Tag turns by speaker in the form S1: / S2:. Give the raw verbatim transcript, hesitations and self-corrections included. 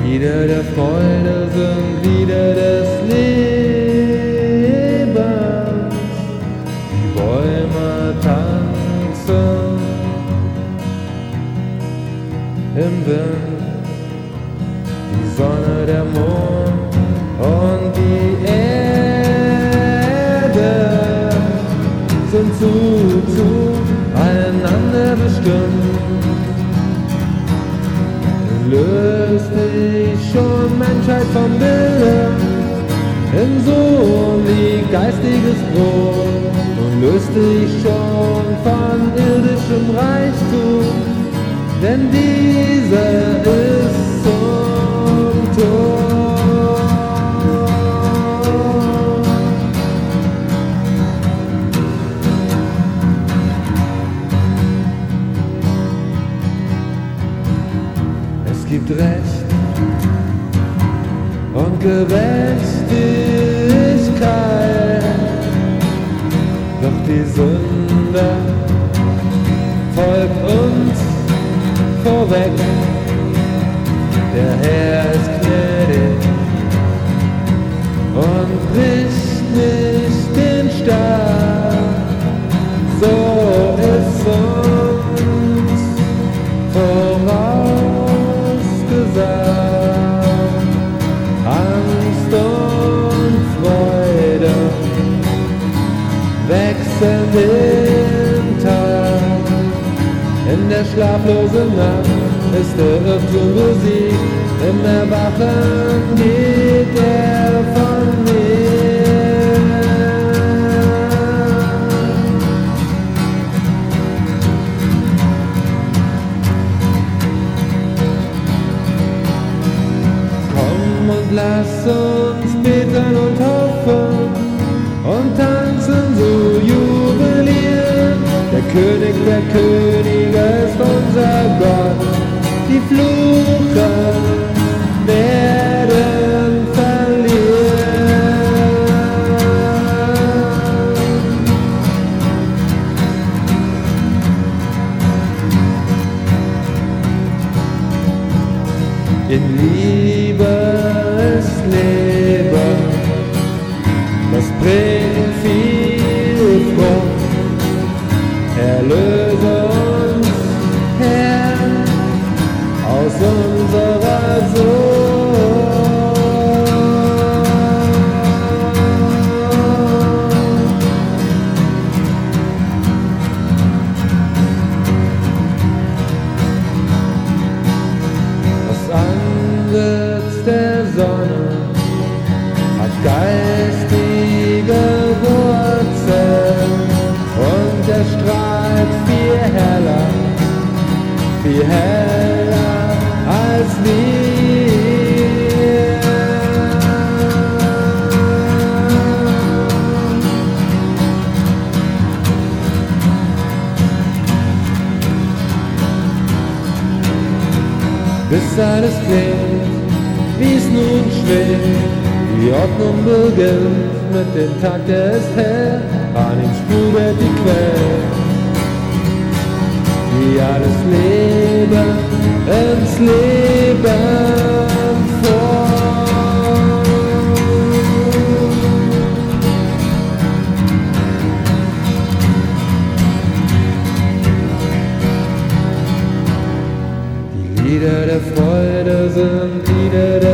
S1: Lieder der Freude sind Lieder des Lebens. Die Bäume tanzen im Wind. Die Sonne, der Mond und die Erde sind zu, zueinander bestimmt. Löst dich schon Menschheit vom Willen in Sohn wie geistiges Brot und löst dich schon von irdischem Reichtum, denn dieser ist zum Tod. Es gibt Recht und Gerechtigkeit, doch die Sünde folgt uns vorweg. Der Herr ist gnädig und bricht nicht den Stab, so ist uns vorausgesagt. Angst und Freude wechseln den Tag. In der schlaflosen Nacht ist der Irrtum besiegt, im Erwachen geht er von mir. Komm und lass uns beten und hoffen und tanzen, so jubilieren. Der König der Könige ist unser Gott, die Fluchen werden verlieren. In Liebe ist Leben, das bringt viel Frucht. Erlöse uns, Herr, aus unserer Sucht. Das Antlitz der Sonne hat geistige Wurzeln und er strahlt viel heller, viel heller als wir. Bis alles klingt, wie es nun schwingt, die Ordnung beginnt mit dem Tag, der ist hell, an ihm sprudelt die Quelle, wie alles Leben ins Leben folgt. Die Lieder der Freude sind Lieder der